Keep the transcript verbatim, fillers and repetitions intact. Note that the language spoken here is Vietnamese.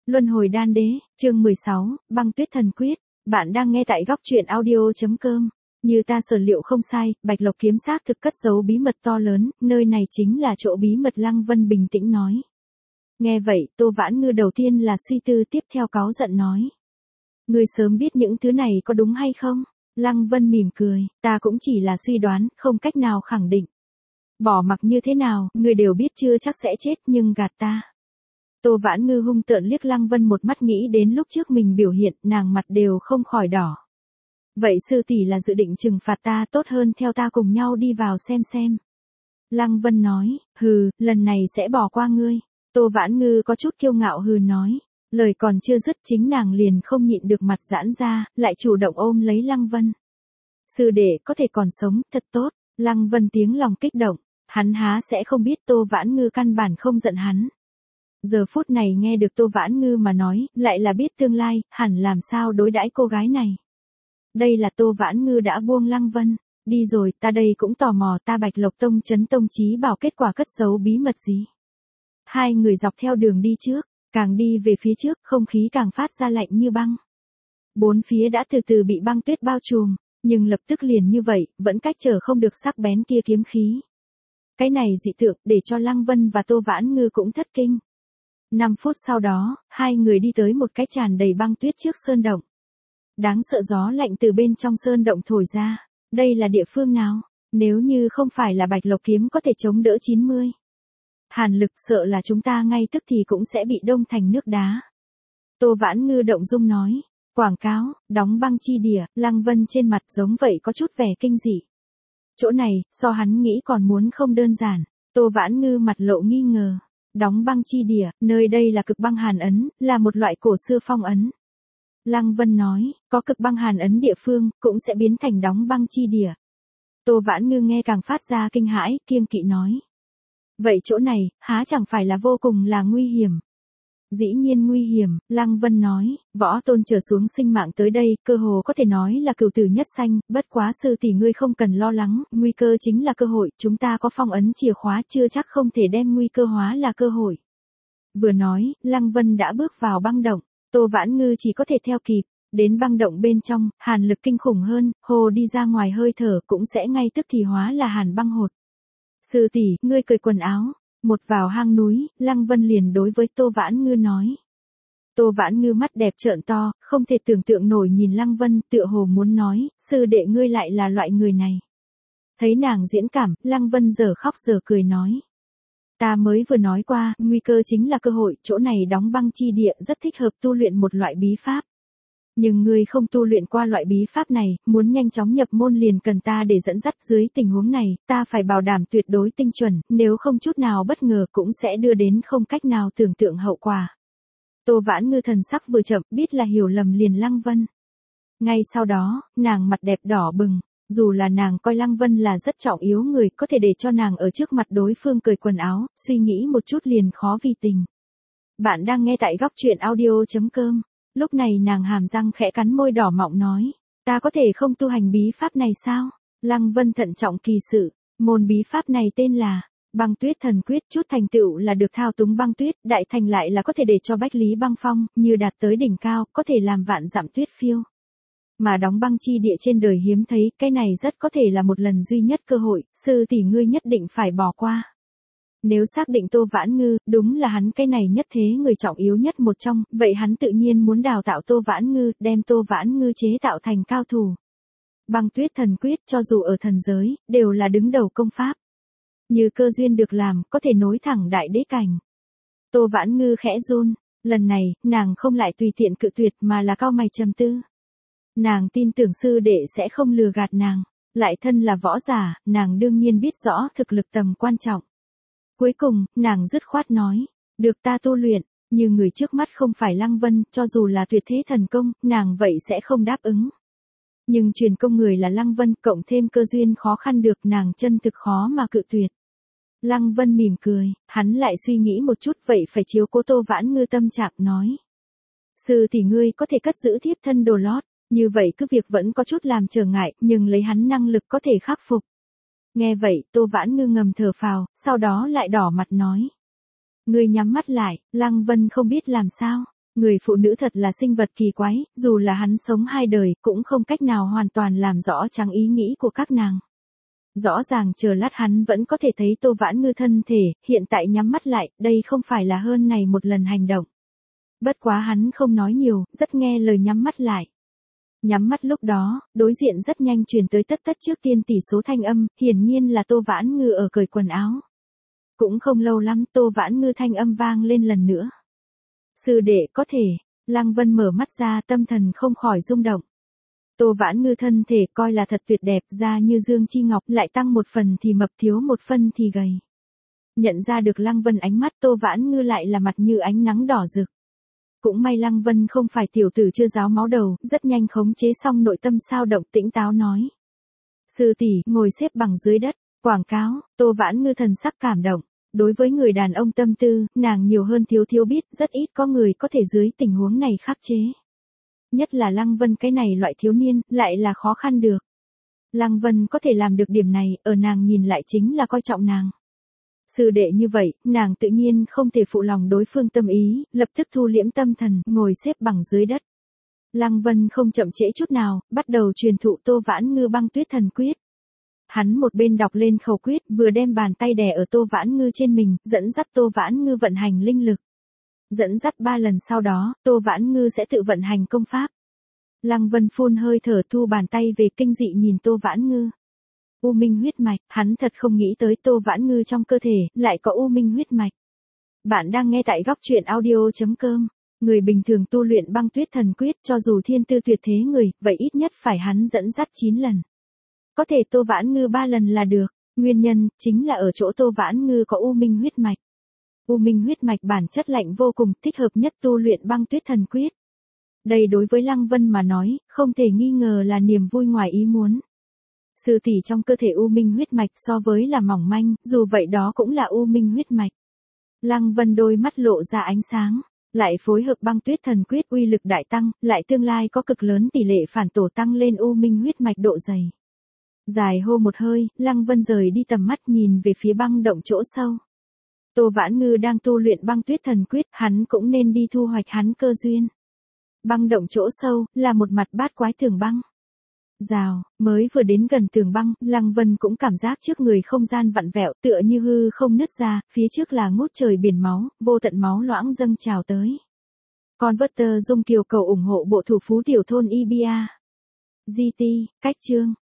Luân hồi đan đế, chương mười sáu, băng tuyết thần quyết. Bạn đang nghe tại góc truyện audio.com. Như ta sở liệu không sai, Bạch Lộc kiếm xác thực cất giấu bí mật to lớn, nơi này chính là chỗ bí mật. Lăng Vân bình tĩnh nói. Nghe vậy, Tô Vãn Ngư đầu tiên là suy tư, tiếp theo cáu giận nói. Ngươi sớm biết những thứ này có đúng hay không? Lăng Vân mỉm cười, ta cũng chỉ là suy đoán, không cách nào khẳng định. Bỏ mặc như thế nào, ngươi đều biết chưa chắc sẽ chết, nhưng gạt ta. Tô Vãn Ngư hung tợn liếc Lăng Vân một mắt, nghĩ đến lúc trước mình biểu hiện, nàng mặt đều không khỏi đỏ. Vậy sư tỷ là dự định trừng phạt ta, tốt hơn theo ta cùng nhau đi vào xem xem. Lăng Vân nói, hừ, lần này sẽ bỏ qua ngươi. Tô Vãn Ngư có chút kiêu ngạo hừ nói. Lời còn chưa dứt, chính nàng liền không nhịn được mặt giãn ra, lại chủ động ôm lấy Lăng Vân. Sư đệ có thể còn sống, thật tốt. Lăng Vân tiếng lòng kích động, hắn há sẽ không biết Tô Vãn Ngư căn bản không giận hắn. Giờ phút này nghe được Tô Vãn Ngư mà nói, lại là biết tương lai, hẳn làm sao đối đãi cô gái này. Đây là Tô Vãn Ngư đã buông Lăng Vân. Đi rồi, ta đây cũng tò mò, ta Bạch Lộc Tông Chấn Tông Chí bảo kết quả cất giấu bí mật gì. Hai người dọc theo đường đi trước, càng đi về phía trước, không khí càng phát ra lạnh như băng. Bốn phía đã từ từ bị băng tuyết bao trùm, nhưng lập tức liền như vậy, vẫn cách trở không được sắc bén kia kiếm khí. Cái này dị tượng, để cho Lăng Vân và Tô Vãn Ngư cũng thất kinh. Năm phút sau đó, hai người đi tới một cái tràn đầy băng tuyết trước sơn động. Đáng sợ gió lạnh từ bên trong sơn động thổi ra. Đây là địa phương nào? Nếu như không phải là Bạch Lộc kiếm có thể chống đỡ chín mươi. Hàn lực, sợ là chúng ta ngay tức thì cũng sẽ bị đông thành nước đá. Tô Vãn Ngư động dung nói. Quảng cáo, đóng băng chi địa. Lăng Vân trên mặt giống vậy có chút vẻ kinh dị. Chỗ này, so hắn nghĩ còn muốn không đơn giản. Tô Vãn Ngư mặt lộ nghi ngờ. Đóng băng chi địa, nơi đây là cực băng hàn ấn, là một loại cổ xưa phong ấn. Lăng Vân nói, có cực băng hàn ấn địa phương, cũng sẽ biến thành đóng băng chi địa. Tô Vãn Ngư nghe càng phát ra kinh hãi, kiêng kỵ nói. Vậy chỗ này, há chẳng phải là vô cùng là nguy hiểm. Dĩ nhiên nguy hiểm, Lăng Vân nói, võ tôn trở xuống sinh mạng tới đây, cơ hồ có thể nói là cửu tử nhất sanh, bất quá sư tỷ ngươi không cần lo lắng, nguy cơ chính là cơ hội, chúng ta có phong ấn chìa khóa, chưa chắc không thể đem nguy cơ hóa là cơ hội. Vừa nói, Lăng Vân đã bước vào băng động, Tô Vãn Ngư chỉ có thể theo kịp, đến băng động bên trong, hàn lực kinh khủng hơn, hồ đi ra ngoài hơi thở cũng sẽ ngay tức thì hóa là hàn băng hột. Sư tỷ, ngươi cởi quần áo. Một vào hang núi, Lăng Vân liền đối với Tô Vãn Ngư nói. Tô Vãn Ngư mắt đẹp trợn to, không thể tưởng tượng nổi nhìn Lăng Vân, tựa hồ muốn nói, sư đệ ngươi lại là loại người này. Thấy nàng diễn cảm, Lăng Vân giờ khóc giờ cười nói. Ta mới vừa nói qua, nguy cơ chính là cơ hội, chỗ này đóng băng chi địa rất thích hợp tu luyện một loại bí pháp. Nhưng ngươi không tu luyện qua loại bí pháp này, muốn nhanh chóng nhập môn liền cần ta để dẫn dắt, dưới tình huống này, ta phải bảo đảm tuyệt đối tinh chuẩn, nếu không chút nào bất ngờ cũng sẽ đưa đến không cách nào tưởng tượng hậu quả. Tô Vãn Ngư thần sắc vừa chậm, biết là hiểu lầm liền Lăng Vân. Ngay sau đó, nàng mặt đẹp đỏ bừng, dù là nàng coi Lăng Vân là rất trọng yếu người, có thể để cho nàng ở trước mặt đối phương cởi quần áo, suy nghĩ một chút liền khó vì tình. Bạn đang nghe tại góc truyện audio.com. Lúc này nàng hàm răng khẽ cắn môi đỏ mọng nói, ta có thể không tu hành bí pháp này sao? Lăng Vân thận trọng kỳ sự, môn bí pháp này tên là băng tuyết thần quyết, chút thành tựu là được thao túng băng tuyết, đại thành lại là có thể để cho bách lý băng phong, như đạt tới đỉnh cao, có thể làm vạn dặm tuyết phiêu. Mà đóng băng chi địa trên đời hiếm thấy, cái này rất có thể là một lần duy nhất cơ hội, sư tỷ ngươi nhất định phải bỏ qua. Nếu xác định Tô Vãn Ngư, đúng là hắn cái này nhất thế người trọng yếu nhất một trong, vậy hắn tự nhiên muốn đào tạo Tô Vãn Ngư, đem Tô Vãn Ngư chế tạo thành cao thủ. Băng tuyết thần quyết cho dù ở thần giới, đều là đứng đầu công pháp. Như cơ duyên được làm, có thể nối thẳng đại đế cảnh. Tô Vãn Ngư khẽ run, lần này, nàng không lại tùy tiện cự tuyệt mà là cau mày trầm tư. Nàng tin tưởng sư đệ sẽ không lừa gạt nàng, lại thân là võ giả, nàng đương nhiên biết rõ thực lực tầm quan trọng. Cuối cùng, nàng dứt khoát nói, được ta tu luyện, như người trước mắt không phải Lăng Vân, cho dù là tuyệt thế thần công, nàng vậy sẽ không đáp ứng. Nhưng truyền công người là Lăng Vân, cộng thêm cơ duyên khó khăn được, nàng chân thực khó mà cự tuyệt. Lăng Vân mỉm cười, hắn lại suy nghĩ một chút, vậy phải chiếu cố Tô Vãn Ngư tâm trạng nói. Sư tỷ ngươi có thể cất giữ thiếp thân đồ lót, như vậy cứ việc vẫn có chút làm trở ngại, nhưng lấy hắn năng lực có thể khắc phục. Nghe vậy, Tô Vãn Ngư ngầm thở phào, sau đó lại đỏ mặt nói. Ngươi nhắm mắt lại, Lăng Vân không biết làm sao. Người phụ nữ thật là sinh vật kỳ quái, dù là hắn sống hai đời, cũng không cách nào hoàn toàn làm rõ trắng ý nghĩ của các nàng. Rõ ràng chờ lát hắn vẫn có thể thấy Tô Vãn Ngư thân thể, hiện tại nhắm mắt lại, đây không phải là hơn này một lần hành động. Bất quá hắn không nói nhiều, rất nghe lời nhắm mắt lại. Nhắm mắt lúc đó, đối diện rất nhanh truyền tới tất tất trước tiên tỷ số thanh âm, hiển nhiên là Tô Vãn Ngư ở cởi quần áo. Cũng không lâu lắm Tô Vãn Ngư thanh âm vang lên lần nữa. Sư đệ có thể, Lăng Vân mở mắt ra tâm thần không khỏi rung động. Tô Vãn Ngư thân thể coi là thật tuyệt đẹp, da như dương chi ngọc, lại tăng một phần thì mập thiếu một phân thì gầy. Nhận ra được Lăng Vân ánh mắt Tô Vãn Ngư lại là mặt như ánh nắng đỏ rực. Cũng may Lăng Vân không phải tiểu tử chưa ráo máu đầu, rất nhanh khống chế xong nội tâm sao động tĩnh táo nói. Sư tỷ, ngồi xếp bằng dưới đất, quảng cáo, Tô Vãn Ngư thần sắc cảm động. Đối với người đàn ông tâm tư, nàng nhiều hơn thiếu thiếu biết, rất ít có người có thể dưới tình huống này khắc chế. Nhất là Lăng Vân cái này loại thiếu niên, lại là khó khăn được. Lăng Vân có thể làm được điểm này, ở nàng nhìn lại chính là coi trọng nàng. Sư đệ như vậy, nàng tự nhiên không thể phụ lòng đối phương tâm ý, lập tức thu liễm tâm thần, ngồi xếp bằng dưới đất. Lăng Vân không chậm trễ chút nào, bắt đầu truyền thụ Tô Vãn Ngư băng tuyết thần quyết. Hắn một bên đọc lên khẩu quyết, vừa đem bàn tay đè ở Tô Vãn Ngư trên mình, dẫn dắt Tô Vãn Ngư vận hành linh lực. Dẫn dắt ba lần sau đó, Tô Vãn Ngư sẽ tự vận hành công pháp. Lăng Vân phun hơi thở thu bàn tay về kinh dị nhìn Tô Vãn Ngư. U minh huyết mạch, hắn thật không nghĩ tới Tô Vãn Ngư trong cơ thể, lại có u minh huyết mạch. Bạn đang nghe tại góc truyện audio chấm com. Người bình thường tu luyện băng tuyết thần quyết cho dù thiên tư tuyệt thế người, vậy ít nhất phải hắn dẫn dắt chín lần. Có thể Tô Vãn Ngư ba lần là được, nguyên nhân, chính là ở chỗ Tô Vãn Ngư có u minh huyết mạch. U minh huyết mạch bản chất lạnh vô cùng, thích hợp nhất tu luyện băng tuyết thần quyết. Đây đối với Lăng Vân mà nói, không thể nghi ngờ là niềm vui ngoài ý muốn. Sư tỷ trong cơ thể u minh huyết mạch so với là mỏng manh, dù vậy đó cũng là u minh huyết mạch. Lăng Vân đôi mắt lộ ra ánh sáng, lại phối hợp băng tuyết thần quyết uy lực đại tăng, lại tương lai có cực lớn tỷ lệ phản tổ tăng lên u minh huyết mạch độ dày. Dài hô một hơi, Lăng Vân rời đi tầm mắt nhìn về phía băng động chỗ sâu. Tô Vãn Ngư đang tu luyện băng tuyết thần quyết, hắn cũng nên đi thu hoạch hắn cơ duyên. Băng động chỗ sâu, là một mặt bát quái tường băng. Rào, mới vừa đến gần tường băng, Lăng Vân cũng cảm giác trước người không gian vặn vẹo, tựa như hư không nứt ra, phía trước là ngút trời biển máu, vô tận máu loãng dâng trào tới. Converter dung kiều cầu ủng hộ bộ thủ phú tiểu thôn Ibia. giê tê, cách chương.